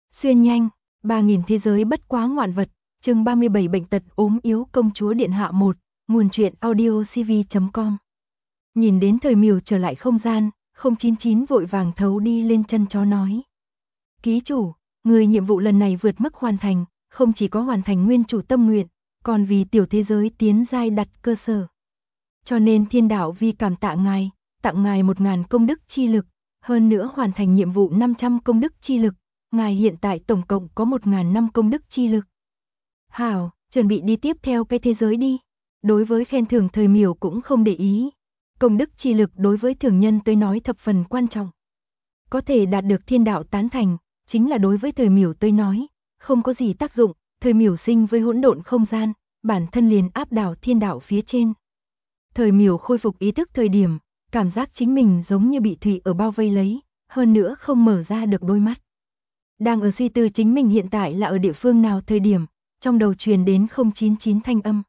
Xuyên nhanh, 3000 thế giới bất quá ngoạn vật, chương 37 bệnh tật ốm yếu công chúa điện hạ 1, nguồn truyện audio cv.com. Nhìn đến Thời Miểu trở lại không gian, 099 vội vàng thấu đi lên chân chó nói. Ký chủ, người nhiệm vụ lần này vượt mức hoàn thành, không chỉ có hoàn thành nguyên chủ tâm nguyện, còn vì tiểu thế giới tiến giai đặt cơ sở. Cho nên thiên đạo vì cảm tạ ngài, tặng ngài 1000 công đức chi lực, hơn nữa hoàn thành nhiệm vụ 500 công đức chi lực. Ngài hiện tại tổng cộng có 1000 năm công đức chi lực. Hảo, chuẩn bị đi tiếp theo cái thế giới đi. Đối với khen thưởng Thời Miểu cũng không để ý. Công đức chi lực đối với thường nhân tới nói thập phần quan trọng. Có thể đạt được thiên đạo tán thành, chính là đối với Thời Miểu tới nói, không có gì tác dụng. Thời Miểu sinh với hỗn độn không gian, bản thân liền áp đảo thiên đạo phía trên. Thời Miểu khôi phục ý thức thời điểm, cảm giác chính mình giống như bị thủy ở bao vây lấy, hơn nữa không mở ra được đôi mắt. Đang ở suy tư chính mình hiện tại là ở địa phương nào thời điểm, trong đầu truyền đến 099 thanh âm.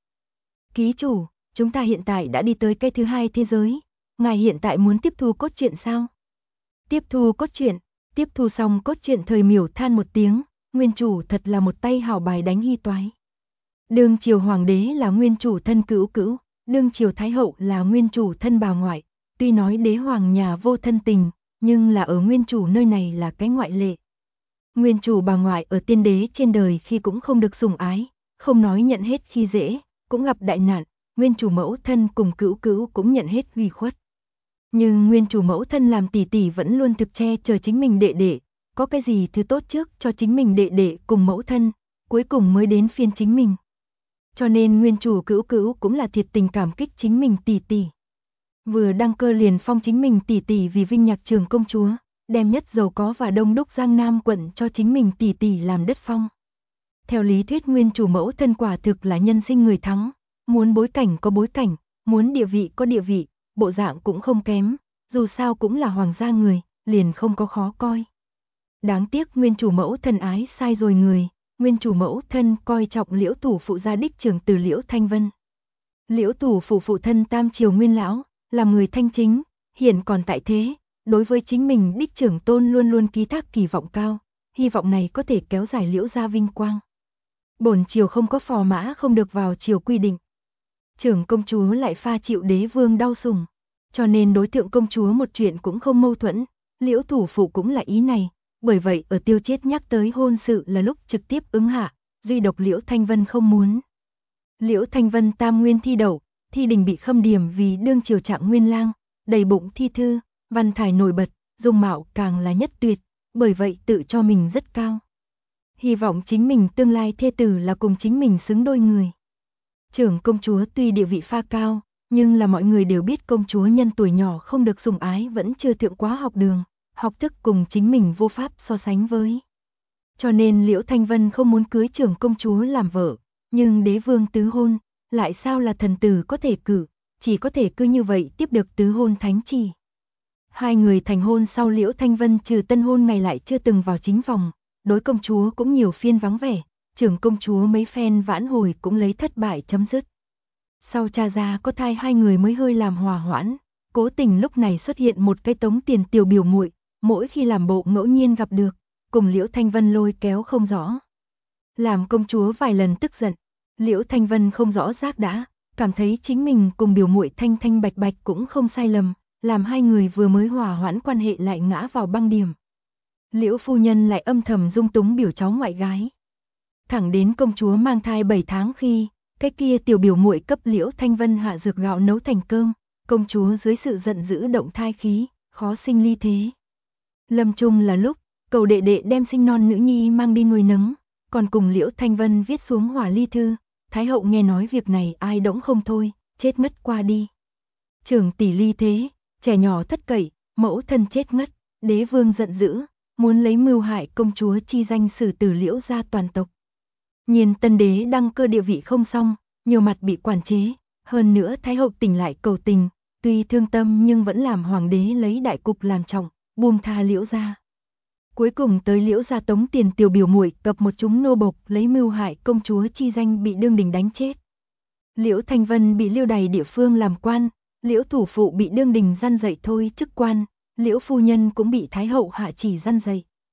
Ký chủ, chúng ta hiện tại đã đi tới cái thứ hai thế giới, ngài hiện tại muốn tiếp thu cốt truyện sao? Tiếp thu cốt truyện, tiếp thu xong cốt truyện Thời Miểu than một tiếng, nguyên chủ thật là một tay hảo bài đánh hy toái. Đương triều hoàng đế là nguyên chủ thân cữu cữu, đương triều thái hậu là nguyên chủ thân bà ngoại, tuy nói đế hoàng nhà vô thân tình, nhưng là ở nguyên chủ nơi này là cái ngoại lệ. Nguyên chủ bà ngoại ở tiên đế trên đời khi cũng không được sủng ái, không nói nhận hết khi dễ, cũng gặp đại nạn, nguyên chủ mẫu thân cùng cữu cữu cũng nhận hết uy khuất. Nhưng nguyên chủ mẫu thân làm tỷ tỷ vẫn luôn thực che chở chính mình đệ đệ, có cái gì thứ tốt trước cho chính mình đệ đệ cùng mẫu thân, cuối cùng mới đến phiên chính mình. Cho nên nguyên chủ cữu cữu cũng là thiệt tình cảm kích chính mình tỷ tỷ. Vừa đăng cơ liền phong chính mình tỷ tỷ vì Vinh Nhạc Trường công chúa, đem nhất giàu có và đông đúc Giang Nam quận cho chính mình tỷ tỷ làm đất phong. Theo lý thuyết nguyên chủ mẫu thân quả thực là nhân sinh người thắng, muốn bối cảnh có bối cảnh, muốn địa vị có địa vị, bộ dạng cũng không kém, dù sao cũng là hoàng gia người, liền không có khó coi. Đáng tiếc nguyên chủ mẫu thân ái sai rồi người, nguyên chủ mẫu thân coi trọng Liễu Thủ phụ gia đích trưởng từ Liễu Thanh Vân. Liễu Thủ phụ phụ thân Tam Triều Nguyên lão, làm người thanh chính, hiện còn tại thế. Đối với chính mình đích trưởng tôn luôn luôn ký thác kỳ vọng cao, hy vọng này có thể kéo dài Liễu gia vinh quang. Bổn triều không có phò mã không được vào triều quy định. Trưởng công chúa lại pha chịu đế vương đau sủng, cho nên đối tượng công chúa một chuyện cũng không mâu thuẫn, Liễu Thủ phụ cũng là ý này, bởi vậy ở Tiêu Chiết nhắc tới hôn sự là lúc trực tiếp ứng hạ, duy độc Liễu Thanh Vân không muốn. Liễu Thanh Vân tam nguyên thi đậu, thi đình bị khâm điểm vì đương triều trạng nguyên lang, đầy bụng thi thư. Văn thải nổi bật, dung mạo càng là nhất tuyệt, bởi vậy tự cho mình rất cao. Hy vọng chính mình tương lai thê tử là cùng chính mình xứng đôi người. Trưởng công chúa tuy địa vị pha cao, nhưng là mọi người đều biết công chúa nhân tuổi nhỏ không được sủng ái vẫn chưa thượng quá học đường, học thức cùng chính mình vô pháp so sánh với. Cho nên Liễu Thanh Vân không muốn cưới trưởng công chúa làm vợ, nhưng đế vương tứ hôn, lại sao là thần tử có thể cử, chỉ có thể cứ như vậy tiếp được tứ hôn thánh chỉ. Hai người thành hôn sau Liễu Thanh Vân trừ tân hôn ngày lại chưa từng vào chính phòng, đối công chúa cũng nhiều phiên vắng vẻ, trưởng công chúa mấy phen vãn hồi cũng lấy thất bại chấm dứt. Sau cha ra có thai hai người mới hơi làm hòa hoãn, cố tình lúc này xuất hiện một cái tống tiền tiểu biểu muội, mỗi khi làm bộ ngẫu nhiên gặp được, cùng Liễu Thanh Vân lôi kéo không rõ. Làm công chúa vài lần tức giận, Liễu Thanh Vân không rõ giác đã, cảm thấy chính mình cùng biểu muội thanh thanh bạch bạch cũng không sai lầm. Làm hai người vừa mới hòa hoãn quan hệ lại ngã vào băng điểm. Liễu phu nhân lại âm thầm dung túng biểu cháu ngoại gái. Thẳng đến công chúa mang thai 7 tháng khi, cái kia tiểu biểu muội cấp Liễu Thanh Vân hạ dược gạo nấu thành cơm, công chúa dưới sự giận dữ động thai khí, khó sinh ly thế. Lâm chung là lúc, cầu đệ đệ đem sinh non nữ nhi mang đi nuôi nấng, còn cùng Liễu Thanh Vân viết xuống hỏa ly thư, Thái hậu nghe nói việc này ai đỗng không thôi, chết ngất qua đi. Trưởng tỷ ly thế. Trẻ nhỏ thất cậy, mẫu thân chết ngất, đế vương giận dữ, muốn lấy mưu hại công chúa chi danh xử tử Liễu gia toàn tộc. Nhìn tân đế đăng cơ địa vị không xong, nhiều mặt bị quản chế, hơn nữa thái hậu tỉnh lại cầu tình, tuy thương tâm nhưng vẫn làm hoàng đế lấy đại cục làm trọng, buông tha Liễu gia. Cuối cùng tới Liễu gia tống tiền tiểu biểu muội cập một chúng nô bộc lấy mưu hại công chúa chi danh bị đương đình đánh chết. Liễu Thanh Vân bị liêu đày địa phương làm quan. Liễu thủ phụ bị đương đình gian dạy thôi chức quan, Liễu phu nhân cũng bị thái hậu hạ chỉ gian dạy.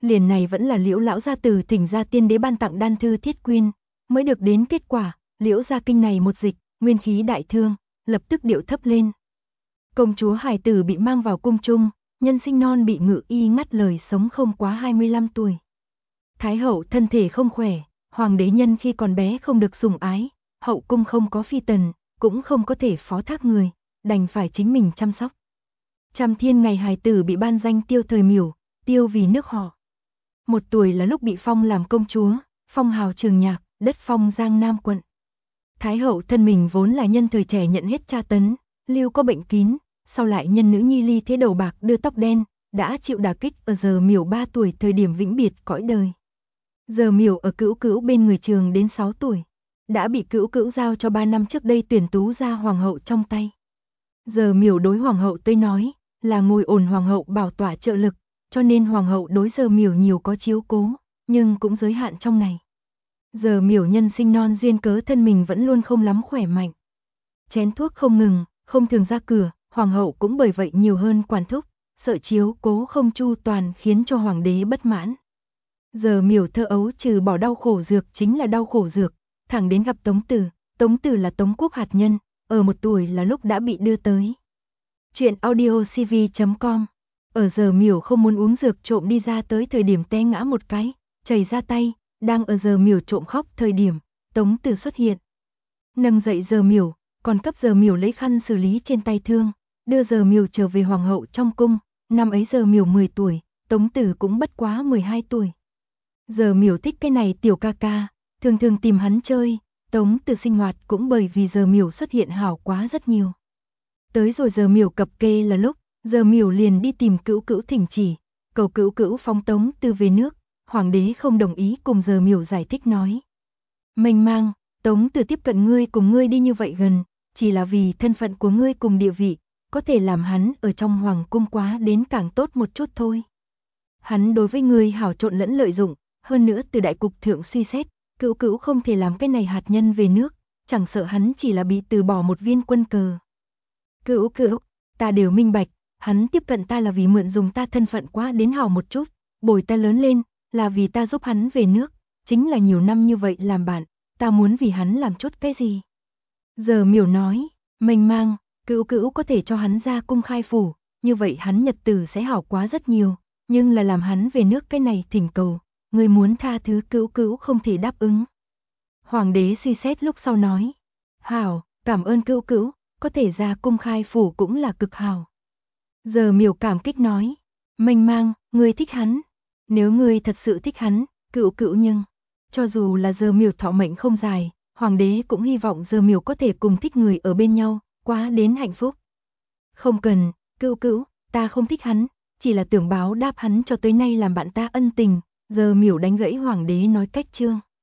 Liền này vẫn là Liễu lão gia từ thỉnh ra tiên đế ban tặng đan thư thiết quyên, mới được đến kết quả, Liễu gia kinh này một dịch, nguyên khí đại thương, lập tức điệu thấp lên. Công chúa hài tử bị mang vào cung trung, nhân sinh non bị ngự y ngắt lời sống không quá 25 tuổi. Thái hậu thân thể không khỏe, hoàng đế nhân khi còn bé không được sủng ái, hậu cung không có phi tần, cũng không có thể phó thác người, đành phải chính mình chăm sóc. Trăm thiên ngày hài tử bị ban danh Tiêu Thời Miểu, Tiêu vì nước họ. 1 tuổi là lúc bị phong làm công chúa, phong hào Trường Nhạc, đất phong Giang Nam quận. Thái hậu thân mình vốn là nhân thời trẻ nhận hết tra tấn, lưu có bệnh kín, sau lại nhân nữ nhi ly thế đầu bạc đưa tóc đen, đã chịu đả kích ở giờ Miểu 3 tuổi thời điểm vĩnh biệt cõi đời. Giờ Miểu ở Cữu Cữu bên người Trường đến 6 tuổi, đã bị Cữu Cữu giao cho 3 năm trước đây tuyển tú ra hoàng hậu trong tay. Giờ Miểu đối hoàng hậu tới nói, là ngồi ổn hoàng hậu bảo tỏa trợ lực, cho nên hoàng hậu đối giờ Miểu nhiều có chiếu cố, nhưng cũng giới hạn trong này. Giờ Miểu nhân sinh non duyên cớ thân mình vẫn luôn không lắm khỏe mạnh. Chén thuốc không ngừng, không thường ra cửa, hoàng hậu cũng bởi vậy nhiều hơn quản thúc, sợ chiếu cố không chu toàn khiến cho hoàng đế bất mãn. Giờ Miểu thơ ấu trừ bỏ đau khổ dược chính là đau khổ dược, thẳng đến gặp Tống Tử là Tống quốc hạt nhân, ở 1 tuổi là lúc đã bị đưa tới. Chuyện audiocv.com. Ở giờ Miểu không muốn uống dược trộm đi ra tới thời điểm té ngã một cái, chảy ra tay, đang ở giờ Miểu trộm khóc thời điểm, Tống Tử xuất hiện. Nâng dậy giờ Miểu, còn cấp giờ Miểu lấy khăn xử lý trên tay thương, đưa giờ Miểu trở về hoàng hậu trong cung, năm ấy giờ Miểu 10 tuổi, Tống Tử cũng bất quá 12 tuổi. Giờ Miểu thích cái này tiểu ca ca, thường thường tìm hắn chơi, Tống Tử sinh hoạt cũng bởi vì giờ Miểu xuất hiện hảo quá rất nhiều. Tới rồi giờ Miểu cập kê là lúc, giờ Miểu liền đi tìm Cữu Cữu thỉnh chỉ, cầu Cữu Cữu phóng Tống Tử về nước, hoàng đế không đồng ý cùng giờ Miểu giải thích nói. Mênh mang, Tống Tử tiếp cận ngươi cùng ngươi đi như vậy gần, chỉ là vì thân phận của ngươi cùng địa vị, có thể làm hắn ở trong hoàng cung quá đến càng tốt một chút thôi. Hắn đối với ngươi hảo trộn lẫn lợi dụng, hơn nữa từ đại cục thượng suy xét, Cữu Cữu không thể làm cái này hạt nhân về nước, chẳng sợ hắn chỉ là bị từ bỏ một viên quân cờ. Cữu Cữu, ta đều minh bạch, hắn tiếp cận ta là vì mượn dùng ta thân phận quá đến hảo một chút, bồi ta lớn lên, là vì ta giúp hắn về nước, chính là nhiều năm như vậy làm bạn, ta muốn vì hắn làm chút cái gì. Giờ Miểu nói, mênh mang, Cữu Cữu có thể cho hắn ra cung khai phủ, như vậy hắn nhật tử sẽ hảo quá rất nhiều, nhưng là làm hắn về nước cái này thỉnh cầu, người muốn tha thứ Cữu Cữu không thể đáp ứng. Hoàng đế suy xét lúc sau nói, hảo, cảm ơn Cữu Cữu, có thể ra cung khai phủ cũng là cực hảo. Giờ Miểu cảm kích nói, mênh mang, ngươi thích hắn, nếu ngươi thật sự thích hắn, Cữu Cữu nhưng, cho dù là giờ Miểu thọ mệnh không dài, hoàng đế cũng hy vọng giờ Miểu có thể cùng thích người ở bên nhau, quá đến hạnh phúc. Không cần, Cữu Cữu, ta không thích hắn, chỉ là tưởng báo đáp hắn cho tới nay làm bạn ta ân tình, giờ Miểu đánh gãy hoàng đế nói cách trương.